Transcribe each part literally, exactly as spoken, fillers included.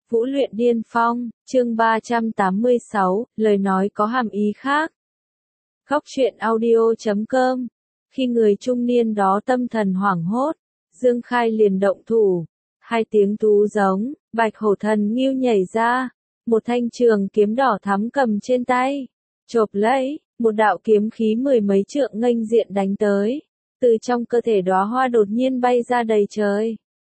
Vũ luyện điên phong, chương ba trăm tám mươi sáu, lời nói có hàm ý khác. Góc truyện audio chấm com. Khi người trung niên đó tâm thần hoảng hốt, Dương Khai liền động thủ. Hai tiếng thú giống, bạch hổ thần nghiêu nhảy ra. Một thanh trường kiếm đỏ thắm cầm trên tay. Chộp lấy, một đạo kiếm khí mười mấy trượng nghênh diện đánh tới. Từ trong cơ thể đóa hoa đột nhiên bay ra đầy trời.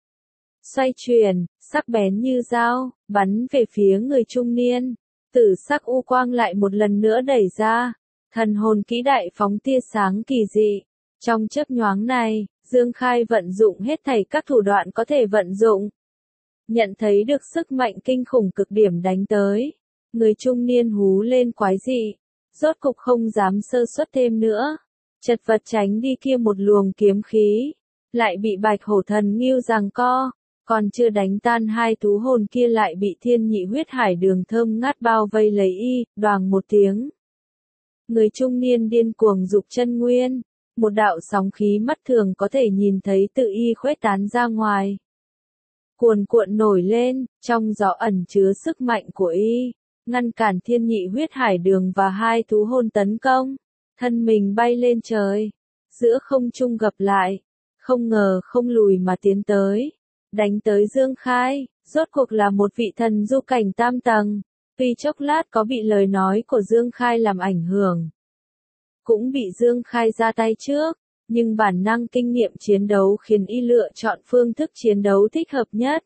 Xoay chuyển, sắc bén như dao, bắn về phía người trung niên. Tử sắc u quang lại một lần nữa đẩy ra. Thần hồn kỹ đại phóng tia sáng kỳ dị. Trong chớp nhoáng này, Dương Khai vận dụng hết thảy các thủ đoạn có thể vận dụng. Nhận thấy được sức mạnh kinh khủng cực điểm đánh tới. Người trung niên hú lên quái dị. Rốt cục không dám sơ suất thêm nữa. Chật vật tránh đi kia một luồng kiếm khí. Lại bị bạch hổ thần nghiêu giằng co. Còn chưa đánh tan hai thú hồn kia lại bị thiên nhị huyết hải đường thơm ngát bao vây lấy y, đoàng một tiếng. Người trung niên điên cuồng dục chân nguyên, một đạo sóng khí mắt thường có thể nhìn thấy tự y khuếch tán ra ngoài. Cuồn cuộn nổi lên, trong gió ẩn chứa sức mạnh của y, ngăn cản thiên nhị huyết hải đường và hai thú hồn tấn công, thân mình bay lên trời, giữa không trung gặp lại, không ngờ không lùi mà tiến tới. Đánh tới Dương Khai, rốt cuộc là một vị thần du cảnh tam tầng, tuy chốc lát có bị lời nói của Dương Khai làm ảnh hưởng. Cũng bị Dương Khai ra tay trước, nhưng bản năng kinh nghiệm chiến đấu khiến y lựa chọn phương thức chiến đấu thích hợp nhất.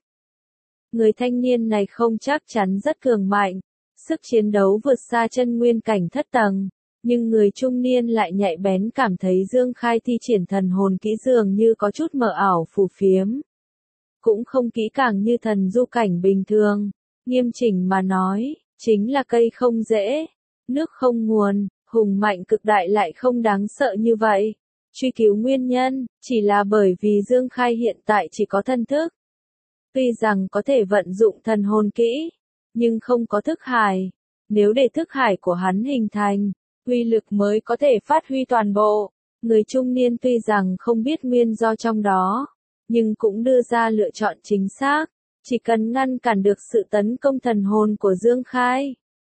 Người thanh niên này không chắc chắn rất cường mạnh, sức chiến đấu vượt xa chân nguyên cảnh thất tầng, nhưng người trung niên lại nhạy bén cảm thấy Dương Khai thi triển thần hồn kỹ dường như có chút mờ ảo phù phiếm. Cũng không kỹ càng như thần du cảnh bình thường, nghiêm chỉnh mà nói, chính là cây không rễ, nước không nguồn, hùng mạnh cực đại lại không đáng sợ như vậy. Truy cứu nguyên nhân, chỉ là bởi vì Dương Khai hiện tại chỉ có thân thức. Tuy rằng có thể vận dụng thần hồn kỹ, nhưng không có thức hải. Nếu để thức hải của hắn hình thành, uy lực mới có thể phát huy toàn bộ. Người trung niên tuy rằng không biết nguyên do trong đó, nhưng cũng đưa ra lựa chọn chính xác, chỉ cần ngăn cản được sự tấn công thần hồn của Dương Khai.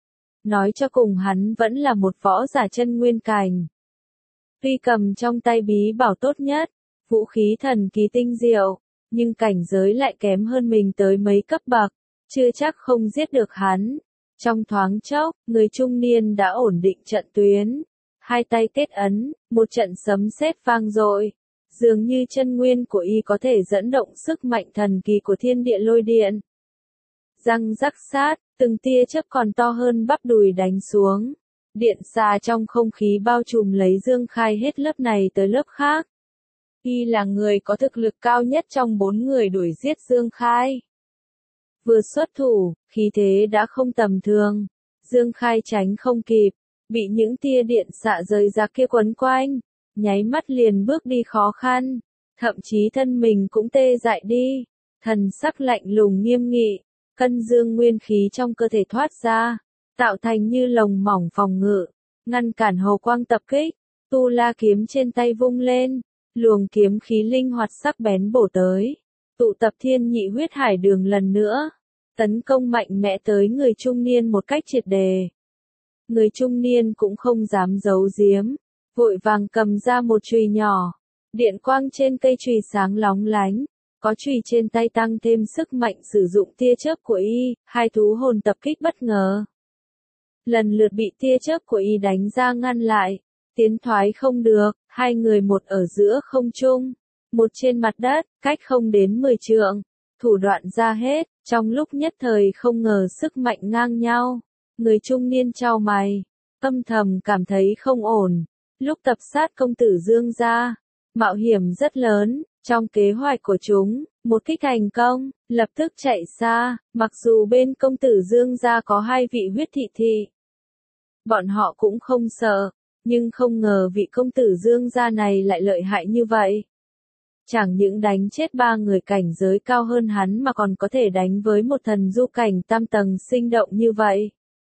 Nói cho cùng hắn vẫn là một võ giả chân nguyên cảnh. Tuy cầm trong tay bí bảo tốt nhất, vũ khí thần kỳ tinh diệu, nhưng cảnh giới lại kém hơn mình tới mấy cấp bậc, chưa chắc không giết được hắn. Trong thoáng chốc, người trung niên đã ổn định trận tuyến, hai tay kết ấn, một trận sấm sét vang dội. Dường như chân nguyên của y có thể dẫn động sức mạnh thần kỳ của thiên địa lôi điện. Răng rắc sát, từng tia chớp còn to hơn bắp đùi đánh xuống. Điện xà trong không khí bao trùm lấy Dương Khai hết lớp này tới lớp khác. Y là người có thực lực cao nhất trong bốn người đuổi giết Dương Khai. Vừa xuất thủ, khí thế đã không tầm thường. Dương Khai tránh không kịp, bị những tia điện xạ rời ra kia quấn quanh. Nháy mắt liền bước đi khó khăn, thậm chí thân mình cũng tê dại đi, thần sắc lạnh lùng nghiêm nghị, cân dương nguyên khí trong cơ thể thoát ra, tạo thành như lồng mỏng phòng ngự, ngăn cản hồ quang tập kích, tu la kiếm trên tay vung lên, luồng kiếm khí linh hoạt sắc bén bổ tới, tụ tập thiên nhị huyết hải đường lần nữa, tấn công mạnh mẽ tới người trung niên một cách triệt đề. Người trung niên cũng không dám giấu giếm. Vội vàng cầm ra một chùy nhỏ, điện quang trên cây chùy sáng lóng lánh, có chùy trên tay tăng thêm sức mạnh sử dụng tia chớp của y, hai thú hồn tập kích bất ngờ. Lần lượt bị tia chớp của y đánh ra ngăn lại, tiến thoái không được, hai người một ở giữa không trung, một trên mặt đất, cách không đến mười trượng, thủ đoạn ra hết, trong lúc nhất thời không ngờ sức mạnh ngang nhau, người trung niên chau mày, âm thầm cảm thấy không ổn. Lúc tập sát công tử Dương gia, mạo hiểm rất lớn, trong kế hoạch của chúng, một kích thành công, lập tức chạy xa, mặc dù bên công tử Dương gia có hai vị huyết thị thị. Bọn họ cũng không sợ, nhưng không ngờ vị công tử Dương gia này lại lợi hại như vậy. Chẳng những đánh chết ba người cảnh giới cao hơn hắn mà còn có thể đánh với một thần du cảnh tam tầng sinh động như vậy.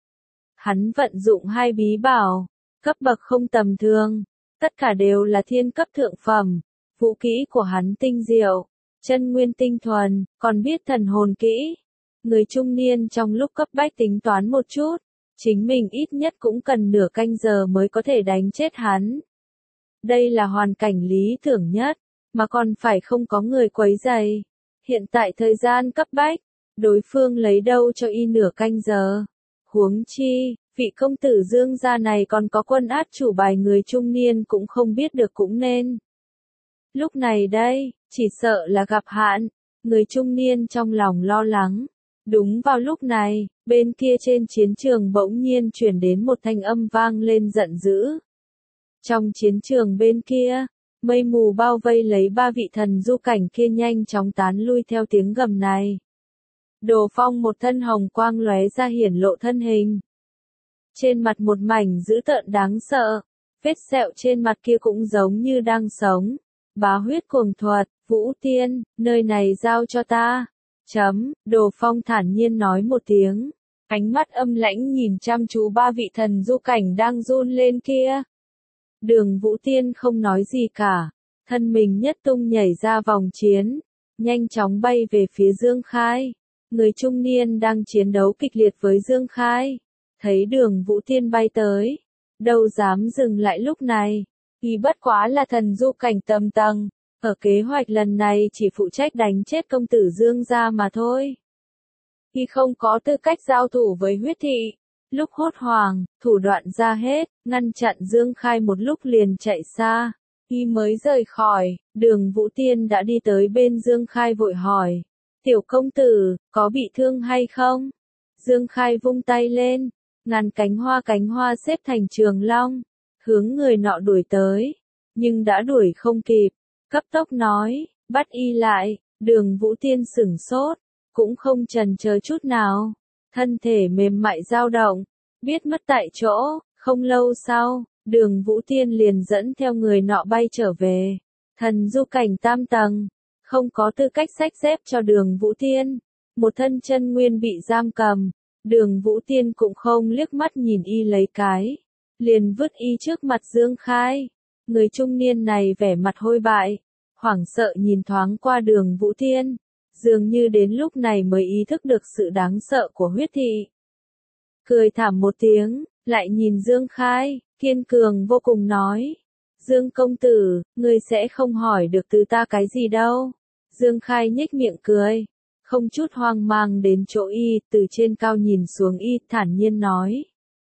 Hắn vận dụng hai bí bảo. Cấp bậc không tầm thường, tất cả đều là thiên cấp thượng phẩm, vũ kỹ của hắn tinh diệu, chân nguyên tinh thuần, còn biết thần hồn kỹ. Người trung niên trong lúc cấp bách tính toán một chút, chính mình ít nhất cũng cần nửa canh giờ mới có thể đánh chết hắn. Đây là hoàn cảnh lý tưởng nhất, mà còn phải không có người quấy rầy. Hiện tại thời gian cấp bách, đối phương lấy đâu cho y nửa canh giờ. Huống chi, vị công tử Dương gia này còn có quân át chủ bài, người trung niên cũng không biết được cũng nên. Lúc này đây, chỉ sợ là gặp hạn, người trung niên trong lòng lo lắng. Đúng vào lúc này, bên kia trên chiến trường bỗng nhiên chuyển đến một thanh âm vang lên giận dữ. Trong chiến trường bên kia, mây mù bao vây lấy ba vị thần du cảnh kia nhanh chóng tán lui theo tiếng gầm này. Đồ Phong một thân hồng quang lóe ra hiển lộ thân hình. Trên mặt một mảnh dữ tợn đáng sợ, vết sẹo trên mặt kia cũng giống như đang sống. Bá huyết cuồng thuật, Vũ Tiên, nơi này giao cho ta. Chấm, Đồ Phong thản nhiên nói một tiếng. Ánh mắt âm lãnh nhìn chăm chú ba vị thần du cảnh đang run lên kia. Đường Vũ Tiên không nói gì cả. Thân mình nhất tung nhảy ra vòng chiến. Nhanh chóng bay về phía Dương Khai. Người trung niên đang chiến đấu kịch liệt với Dương Khai. Thấy đường Vũ Tiên bay tới. Đâu dám dừng lại lúc này. Y bất quá là thần du cảnh tầm tầng. Ở kế hoạch lần này chỉ phụ trách đánh chết công tử Dương gia mà thôi. Y không có tư cách giao thủ với huyết thị. Lúc hốt hoảng, thủ đoạn ra hết, ngăn chặn Dương Khai một lúc liền chạy xa. Y mới rời khỏi, đường Vũ Tiên đã đi tới bên Dương Khai vội hỏi. Tiểu công tử, có bị thương hay không? Dương Khai vung tay lên, ngàn cánh hoa cánh hoa xếp thành trường long, hướng người nọ đuổi tới, nhưng đã đuổi không kịp, cấp tốc nói, bắt y lại. Đường Vũ Tiên sửng sốt, cũng không chần chờ chút nào, thân thể mềm mại dao động, biết mất tại chỗ. Không lâu sau, đường Vũ Tiên liền dẫn theo người nọ bay trở về. Thần du cảnh tam tầng, không có tư cách xách xếp cho đường Vũ Tiên, một thân chân nguyên bị giam cầm. Đường Vũ Tiên cũng không liếc mắt nhìn y lấy cái, liền vứt y trước mặt Dương Khai. Người trung niên này vẻ mặt hôi bại, hoảng sợ nhìn thoáng qua đường Vũ Tiên, dường như đến lúc này mới ý thức được sự đáng sợ của huyết thị. Cười thảm một tiếng, lại nhìn Dương Khai, kiên cường vô cùng nói. Dương công tử, ngươi sẽ không hỏi được từ ta cái gì đâu. Dương Khai nhếch miệng cười, không chút hoang mang đến chỗ y, từ trên cao nhìn xuống y, thản nhiên nói.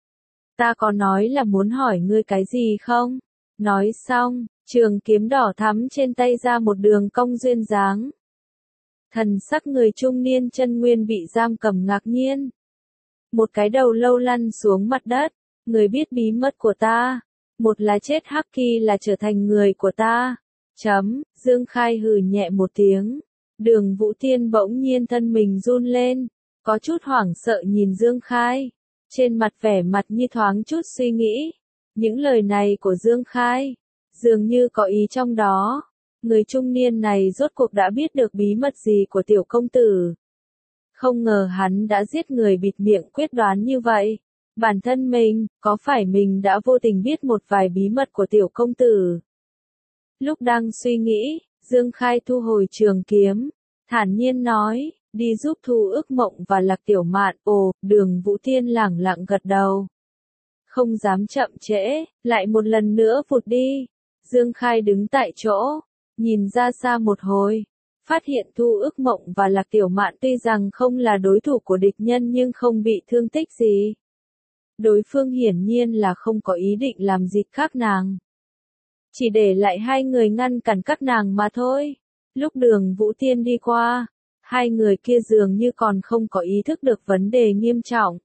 Ta có nói là muốn hỏi ngươi cái gì không? Nói xong, trường kiếm đỏ thắm trên tay ra một đường cong duyên dáng. Thần sắc người trung niên chân nguyên bị giam cầm ngạc nhiên. Một cái đầu lâu lăn xuống mặt đất, người biết bí mật của ta. Một là chết hắc kỳ là trở thành người của ta. Chấm, Dương Khai hừ nhẹ một tiếng. Đường Vũ Tiên bỗng nhiên thân mình run lên, có chút hoảng sợ nhìn Dương Khai. Trên mặt vẻ mặt như thoáng chút suy nghĩ. Những lời này của Dương Khai, dường như có ý trong đó. Người trung niên này rốt cuộc đã biết được bí mật gì của tiểu công tử. Không ngờ hắn đã giết người bịt miệng quyết đoán như vậy. Bản thân mình, có phải mình đã vô tình biết một vài bí mật của tiểu công tử? Lúc đang suy nghĩ, Dương Khai thu hồi trường kiếm, thản nhiên nói, đi giúp Thu Ước Mộng và Lạc Tiểu Mạn. Ồ, đường Vũ Tiên lẳng lặng gật đầu. Không dám chậm trễ, lại một lần nữa vụt đi. Dương Khai đứng tại chỗ, nhìn ra xa một hồi, phát hiện Thu Ước Mộng và Lạc Tiểu Mạn tuy rằng không là đối thủ của địch nhân nhưng không bị thương tích gì. Đối phương hiển nhiên là không có ý định làm gì khác nàng. Chỉ để lại hai người ngăn cản các nàng mà thôi. Lúc đường Vũ Tiên đi qua, hai người kia dường như còn không có ý thức được vấn đề nghiêm trọng.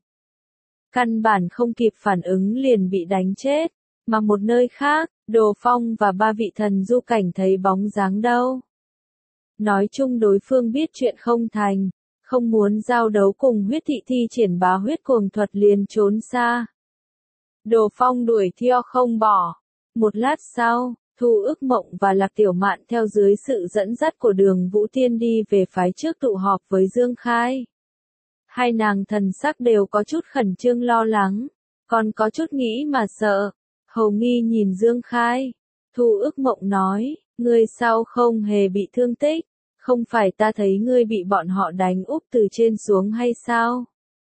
Căn bản không kịp phản ứng liền bị đánh chết, mà một nơi khác, Đồ Phong và ba vị thần du cảnh thấy bóng dáng đâu. Nói chung đối phương biết chuyện không thành, không muốn giao đấu cùng huyết thị thi triển bá huyết cuồng thuật liền trốn xa. Đồ Phong đuổi theo không bỏ. Một lát sau, Thu Ước Mộng và Lạc Tiểu Mạn theo dưới sự dẫn dắt của đường Vũ Tiên đi về phái trước tụ họp với Dương Khai. Hai nàng thần sắc đều có chút khẩn trương lo lắng, còn có chút nghĩ mà sợ. Hầu nghi nhìn Dương Khai. Thu Ước Mộng nói, ngươi sao không hề bị thương tích, Không phải ta thấy ngươi bị bọn họ đánh úp từ trên xuống hay sao?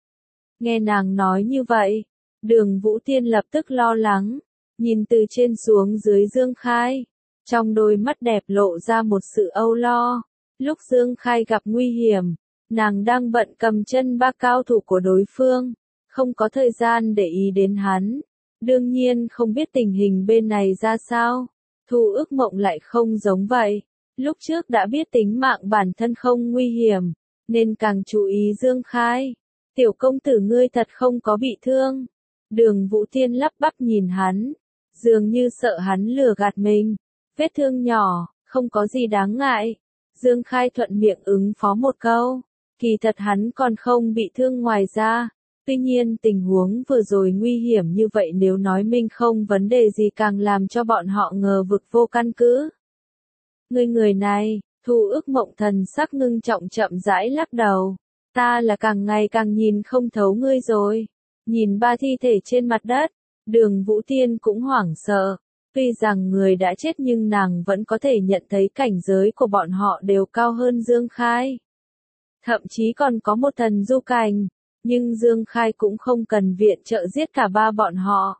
Nghe nàng nói như vậy, Đường Vũ Tiên lập tức lo lắng, nhìn từ trên xuống dưới Dương Khai, trong đôi mắt đẹp lộ ra một sự âu lo. Lúc Dương Khai gặp nguy hiểm, nàng đang bận cầm chân ba cao thủ của đối phương, không có thời gian để ý đến hắn. Đương nhiên không biết tình hình bên này ra sao. Thu Ước Mộng lại không giống vậy. Lúc trước đã biết tính mạng bản thân không nguy hiểm, nên càng chú ý Dương Khai. Tiểu công tử ngươi thật không có bị thương. Đường Vũ Tiên lắp bắp nhìn hắn, dường như sợ hắn lừa gạt mình. Vết thương nhỏ, không có gì đáng ngại. Dương Khai thuận miệng ứng phó một câu. Kỳ thật hắn còn không bị thương ngoài ra. Tuy nhiên tình huống vừa rồi nguy hiểm như vậy, nếu nói mình không vấn đề gì càng làm cho bọn họ ngờ vực vô căn cứ. Người người này, Thu Ước Mộng thần sắc ngưng trọng chậm rãi lắc đầu. Ta là càng ngày càng nhìn không thấu ngươi rồi. Nhìn ba thi thể trên mặt đất, Đường Vũ Tiên cũng hoảng sợ. Tuy rằng người đã chết nhưng nàng vẫn có thể nhận thấy cảnh giới của bọn họ đều cao hơn Dương Khai. Thậm chí còn có một thần du cảnh, nhưng Dương Khai cũng không cần viện trợ giết cả ba bọn họ.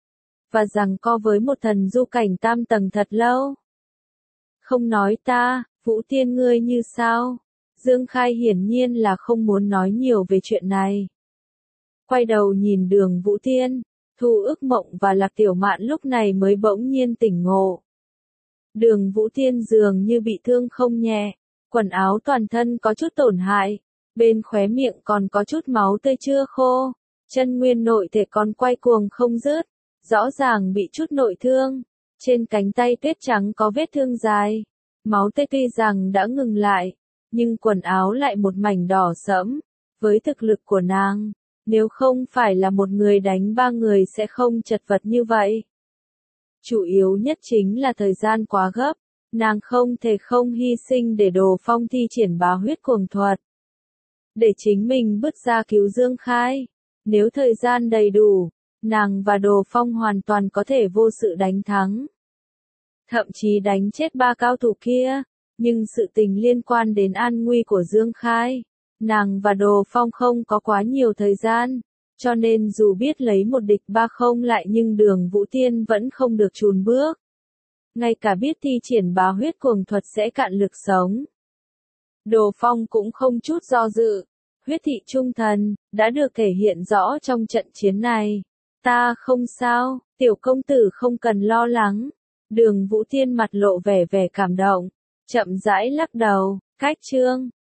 Và rằng co với một thần du cảnh tam tầng thật lâu. Không nói ta, Vũ Tiên ngươi như sao? Dương Khai hiển nhiên là không muốn nói nhiều về chuyện này. Quay đầu nhìn Đường Vũ Tiên, Thu Ước Mộng và Lạc Tiểu Mạn lúc này mới bỗng nhiên tỉnh ngộ. Đường Vũ Tiên dường như bị thương không nhẹ, quần áo toàn thân có chút tổn hại, bên khóe miệng còn có chút máu tươi chưa khô, chân nguyên nội thể còn quay cuồng không dứt, rõ ràng bị chút nội thương. Trên cánh tay tuyết trắng có vết thương dài, máu tươi tuy rằng đã ngừng lại, nhưng quần áo lại một mảnh đỏ sẫm. Với thực lực của nàng, nếu không phải là một người đánh ba người sẽ không chật vật như vậy. Chủ yếu nhất chính là thời gian quá gấp, nàng không thể không hy sinh để Đồ Phong thi triển bá huyết cuồng thuật. Để chính mình bước ra cứu Dương Khai. Nếu thời gian đầy đủ, nàng và Đồ Phong hoàn toàn có thể vô sự đánh thắng. Thậm chí đánh chết ba cao thủ kia, nhưng sự tình liên quan đến an nguy của Dương Khai. Nàng và Đồ Phong không có quá nhiều thời gian, cho nên dù biết lấy một địch ba không lại nhưng Đường Vũ Tiên vẫn không được chùn bước. Ngay cả biết thi triển bá huyết cuồng thuật sẽ cạn lực sống. Đồ Phong cũng không chút do dự. Huyết thị trung thần, đã được thể hiện rõ trong trận chiến này. Ta không sao, tiểu công tử không cần lo lắng. Đường Vũ Tiên mặt lộ vẻ vẻ cảm động, chậm rãi lắc đầu, cách chương.